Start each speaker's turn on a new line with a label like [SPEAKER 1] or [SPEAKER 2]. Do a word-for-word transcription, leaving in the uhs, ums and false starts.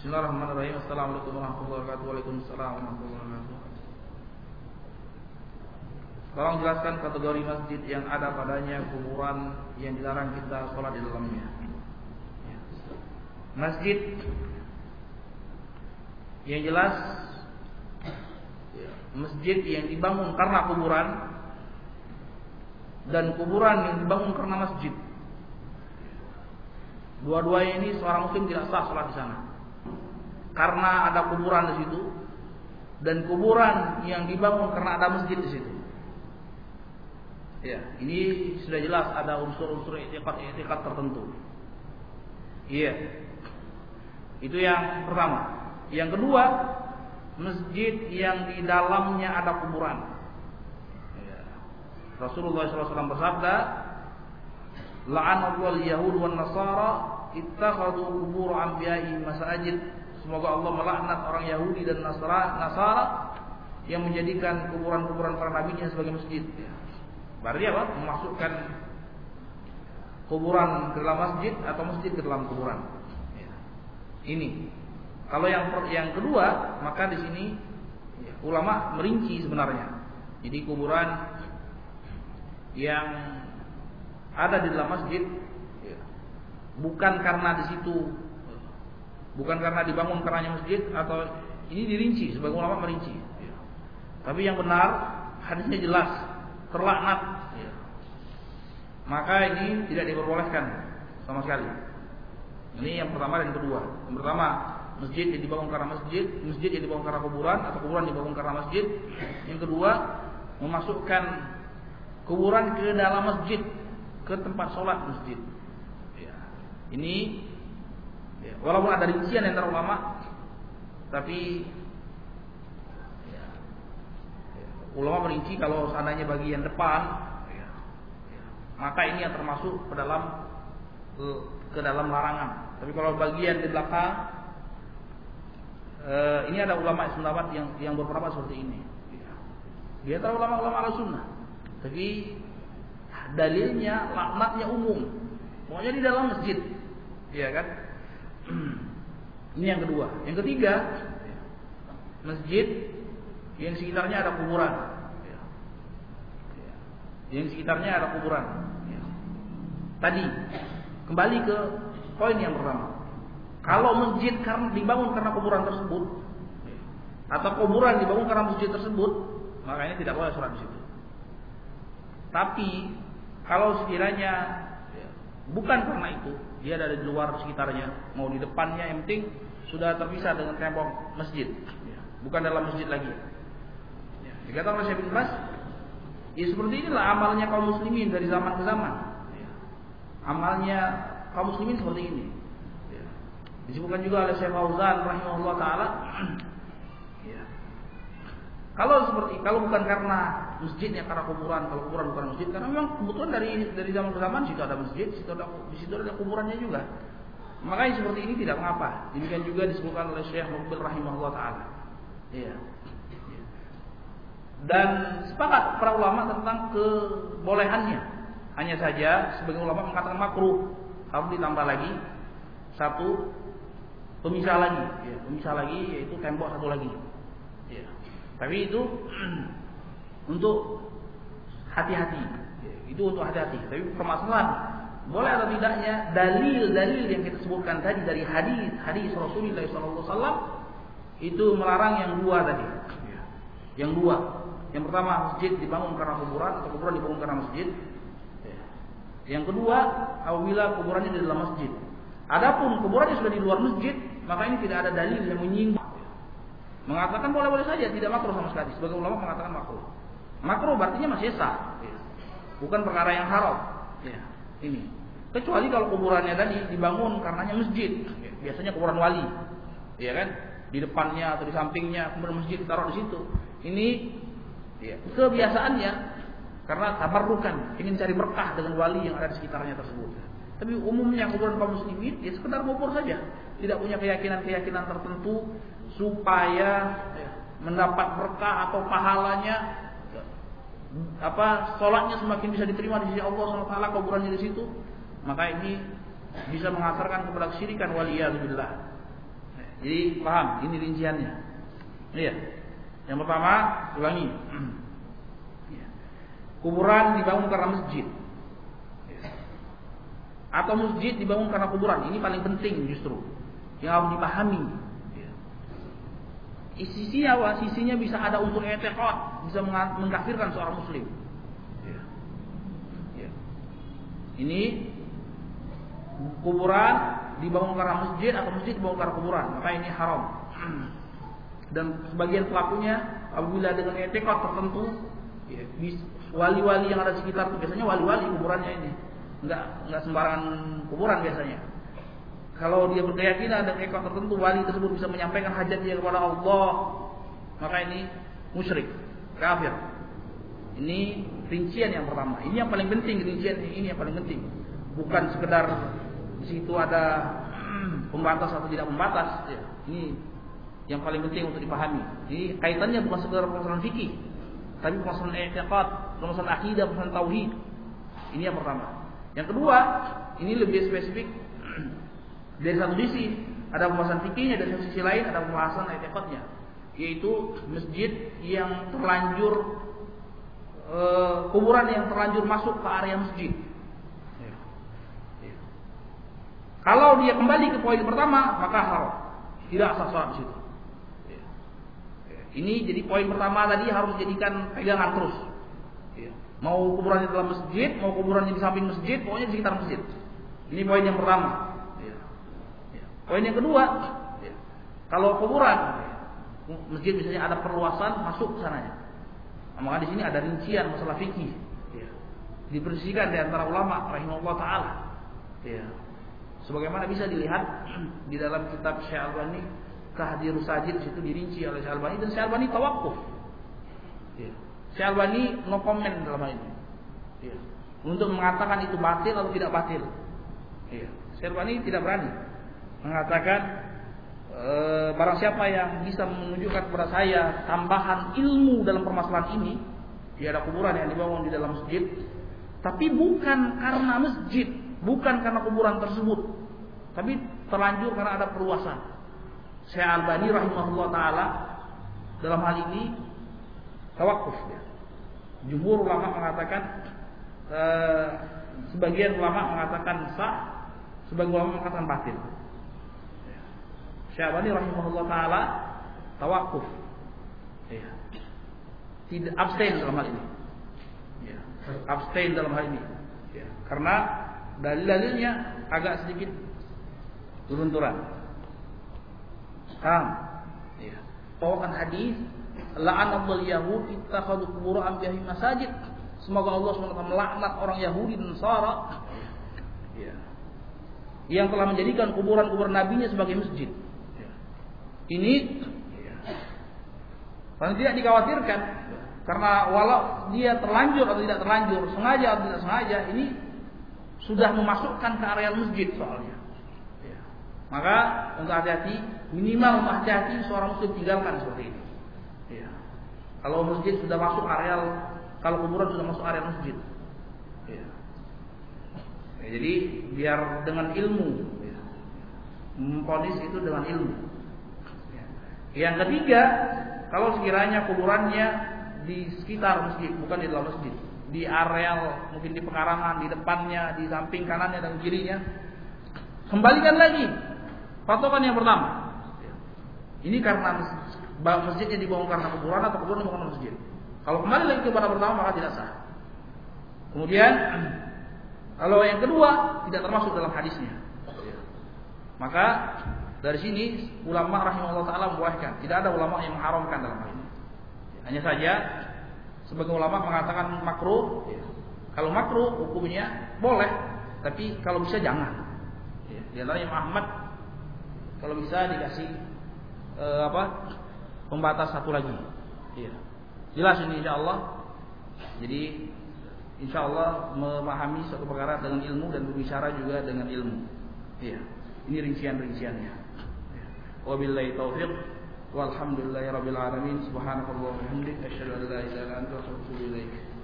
[SPEAKER 1] Bismillahirrahmanirrahim. Assalamualaikum warahmatullahi wabarakatuh. Waalaikumsalam warahmatullahi wabarakatuh. Tolong jelaskan kategori masjid yang ada padanya kuburan yang dilarang kita sholat di dalamnya. Masjid yang jelas masjid yang dibangun karena kuburan dan kuburan yang dibangun karena masjid. Dua-duanya ini seorang muslim tidak sah sholat di sana. Karena ada kuburan di situ dan kuburan yang dibangun karena ada masjid di situ. Ya, ini sudah jelas ada unsur-unsur i'tiqad tertentu. Iya. Itu yang pertama. Yang kedua, masjid yang di dalamnya ada kuburan. Ya. Rasulullah shallallahu alaihi wasallam bersabda, "La'anallahu al-yahud wan nasara ittakhadhu qubur anbiya'ihim masajid." Semoga Allah melaknat orang Yahudi dan Nasara, Nasara yang menjadikan kuburan-kuburan para nabinya sebagai masjid. Ya. Berarti apa? Memasukkan kuburan ke dalam masjid atau masjid ke dalam kuburan. Ya. Ini. Kalau yang yang kedua, maka di sini ya, ulama merinci sebenarnya. Jadi kuburan yang ada di dalam masjid ya, bukan karena di situ, bukan karena dibangun karenanya masjid, atau ini dirinci, sebagai ulama merinci. Ya. Tapi yang benar hadisnya jelas, terlaknat. Ya. Maka ini tidak diperbolehkan sama sekali. Ini yang pertama dan kedua. Yang pertama, masjid yang dibangun karena masjid, masjid yang dibangun karena kuburan, atau kuburan dibangun karena masjid. Yang kedua, memasukkan kuburan ke dalam masjid, ke tempat sholat masjid. Ya. Ini ya, walaupun ada rincian antara ulama, tapi ya, ya, ulama merinci kalau seandainya bagian depan, ya, ya, maka ini yang termasuk ke dalam ke dalam larangan. Tapi kalau bagian di belakang, eh, ini ada ulama sependapat yang yang berpendapat seperti ini. Ya. Di antara ulama-ulama Ahlussunnah. Tapi dalilnya laknatnya umum. Pokoknya di dalam masjid. Iya kan? Ini yang kedua. Yang ketiga, masjid yang sekitarnya ada kuburan. Yang sekitarnya ada kuburan. Tadi kembali ke poin yang pertama. Kalau masjid karena dibangun karena kuburan tersebut, atau kuburan dibangun karena masjid tersebut, maka ini tidak boleh sholat di situ. Tapi kalau sekiranya ya, bukan karena itu, dia ada di luar sekitarnya, mau di depannya, yang penting sudah terpisah dengan tembok masjid, ya, bukan dalam masjid lagi. Ya, dikatakan oleh Syekh bin Baz, ya seperti inilah amalnya kaum muslimin dari zaman ke zaman. Ya, amalnya kaum muslimin seperti ini. Ya, disebutkan juga oleh Syekh Fauzan rahimahullah taala. Ya, kalau seperti kalau bukan karena masjidnya karena kuburan, kalau kuburan bukan masjid, karena memang kebetulan dari dari zaman ke zaman situ ada masjid, situ ada di situ ada kuburannya juga. Makanya seperti ini tidak mengapa. Demikian juga disebutkan oleh Syekh Muqbil rahimahullah taala. Iya. Dan sepakat para ulama tentang kebolehannya. Hanya saja sebagian ulama mengatakan makruh, harus ditambah lagi satu pemisah lagi, ya, pemisah lagi yaitu tembok satu lagi. Ya. Tapi itu untuk hati-hati, itu untuk hati-hati. Tapi permasalahan boleh atau tidaknya dalil-dalil yang kita sebutkan tadi dari hadis hadis Rasulullah shallallahu alaihi wasallam itu melarang yang dua tadi. Yang dua, yang pertama masjid dibangun karena kuburan atau kuburan dibangun karena masjid. Yang kedua, apabila kuburannya di dalam masjid. Adapun kuburannya sudah di luar masjid, maka ini tidak ada dalil yang menyinggung. Mengatakan boleh-boleh saja, tidak makruh sama sekali. Sebagai ulama mengatakan makruh. Makruh artinya masih sah, bukan perkara yang haram. Ya, ini. Kecuali kalau kuburannya tadi dibangun karenanya masjid, biasanya kuburan wali, ya kan? Di depannya atau di sampingnya kemudian masjid ditaruh di situ. Ini ya, kebiasaannya karena tabarrukan, ingin cari berkah dengan wali yang ada di sekitarnya tersebut. Tapi umumnya kuburan kaum muslimin ya sekedar kubur saja, tidak punya keyakinan-keyakinan tertentu supaya ya, mendapat berkah atau pahalanya apa sholatnya semakin bisa diterima di sisi Allah subhanahu wa taala kuburannya di situ, maka ini bisa mengantarkan kepada kesyirikan waliyadzubillah. Jadi paham, ini rinciannya. Iya. Yang pertama, ulangi. Kuburan dibangun karena masjid. Atau masjid dibangun karena kuburan. Ini paling penting justru. Yang harus dipahami. Sisinya apa? Sisinya bisa ada unsur i'tiqad, bisa mengkafirkan seorang muslim. Ini kuburan dibangun karena masjid atau masjid dibangun karena kuburan, maka ini haram. Dan sebagian pelakunya apabila dengan i'tiqad tertentu, wali-wali yang ada di sekitar itu biasanya wali-wali kuburannya ini, enggak enggak sembarangan kuburan biasanya. Kalau dia berkeyakinan dan i'tiqad tertentu wali tersebut bisa menyampaikan hajat dia kepada Allah, maka ini musyrik, kafir. Ini rincian yang pertama. Ini yang paling penting, rincian ini yang paling penting. Bukan sekedar di situ ada pembatas atau tidak pembatas. Ya, ini yang paling penting untuk dipahami. Ini kaitannya bukan sekedar permasalahan fikih, tapi permasalahan i'tiqad, permasalahan akidah, permasalahan tauhid. Ini yang pertama. Yang kedua, ini lebih spesifik. Dari satu sisi ada pembahasan fikihnya, dari satu sisi lain ada pembahasan i'tiqadnya, yaitu masjid yang terlanjur e, kuburan yang terlanjur masuk ke area masjid. Ya. Ya. Kalau dia kembali ke poin pertama, maka haram, tidak sah salat di situ. Ya. Ya. Ini jadi poin pertama tadi harus dijadikan pegangan terus. Ya. Mau kuburannya dalam masjid, mau kuburannya di samping masjid, pokoknya di sekitar masjid. Ini poin yang pertama. Poin yang kedua, ya, kalau kuburan, ya, masjid misalnya ada perluasan masuk ke sananya, nah, maka di sini ada rincian masalah fikih, ya, dipersisikan di antara ulama, rahimahullah taala, ya, sebagaimana bisa dilihat di dalam kitab Syekh Albani, Tahdzirus Sajid, situ dirinci oleh Syekh Albani dan Syekh Albani tawakuf, ya, Syekh Albani no comment dalam hal ini, ya, untuk mengatakan itu batil atau tidak batil, ya, Syekh Albani tidak berani mengatakan e, barang siapa yang bisa menunjukkan kepada saya tambahan ilmu dalam permasalahan ini, dia ada kuburan yang dibangun di dalam masjid, tapi bukan karena masjid, bukan karena kuburan tersebut, tapi terlanjur karena ada perluasan. Syekh Albani rahimahullah taala dalam hal ini tawakuf ya. Jumhur ulama mengatakan e, sebagian ulama mengatakan sah, sebagian ulama mengatakan batil. Syekh Albani rahimahullah taala tawakuf, ya, tidak abstain dalam hal ini, ya, abstain dalam hal ini, ya, karena dalil-dalilnya agak sedikit turun-turan. Paham? Ya. Bawakan hadis, la'anallahu al-yahud ittakhadhu qubur anbiya'ihim masajid. Semoga Allah subhanahu wa taala melaknat orang Yahudi dan Nasara, ya, yang telah menjadikan kuburan-kuburan nabinya sebagai masjid. Ini paling tidak dikhawatirkan, karena walau dia terlanjur atau tidak terlanjur, sengaja atau tidak sengaja, ini sudah memasukkan ke area masjid soalnya. Ya. Maka untuk hati-hati, minimal hati-hati seorang muslim tinggalkan seperti ini. Ya. Kalau masjid sudah masuk area, kalau kuburan sudah masuk area masjid. Ya. Ya, jadi biar dengan ilmu, ya, memponis itu dengan ilmu. Yang ketiga, kalau sekiranya kuburannya di sekitar masjid, bukan di dalam masjid, di areal, mungkin di pekarangan, di depannya, di samping kanannya dan kirinya, kembalikan lagi patokan yang pertama. Ini karena masjidnya dibangun karena kuburan atau kuburan dibangun karena masjid. Kalau kembali lagi kepada pertama maka tidak sah. Kemudian, kalau yang kedua tidak termasuk dalam hadisnya, maka dari sini ulama rahimahullah taala membolehkan. Tidak ada ulama yang mengharamkan dalam hal ini. Hanya saja sebagian ulama mengatakan makruh. Ya. Kalau makruh hukumnya boleh, tapi kalau bisa jangan. Ya. Di antara Imam Ahmad kalau bisa dikasih eh, apa? Pembatas satu lagi. Ya. Jelas ini insyaallah. Jadi insyaallah memahami suatu perkara dengan ilmu dan berbicara juga dengan ilmu. Ya. Ini rincian-rinciannya. Wabillahi taufiq walhamdulillahi rabbil alamin subhanallahi wa bihamdihi asyhadu an la ilaha illa anta astaghfiruka wa atubu ilaik.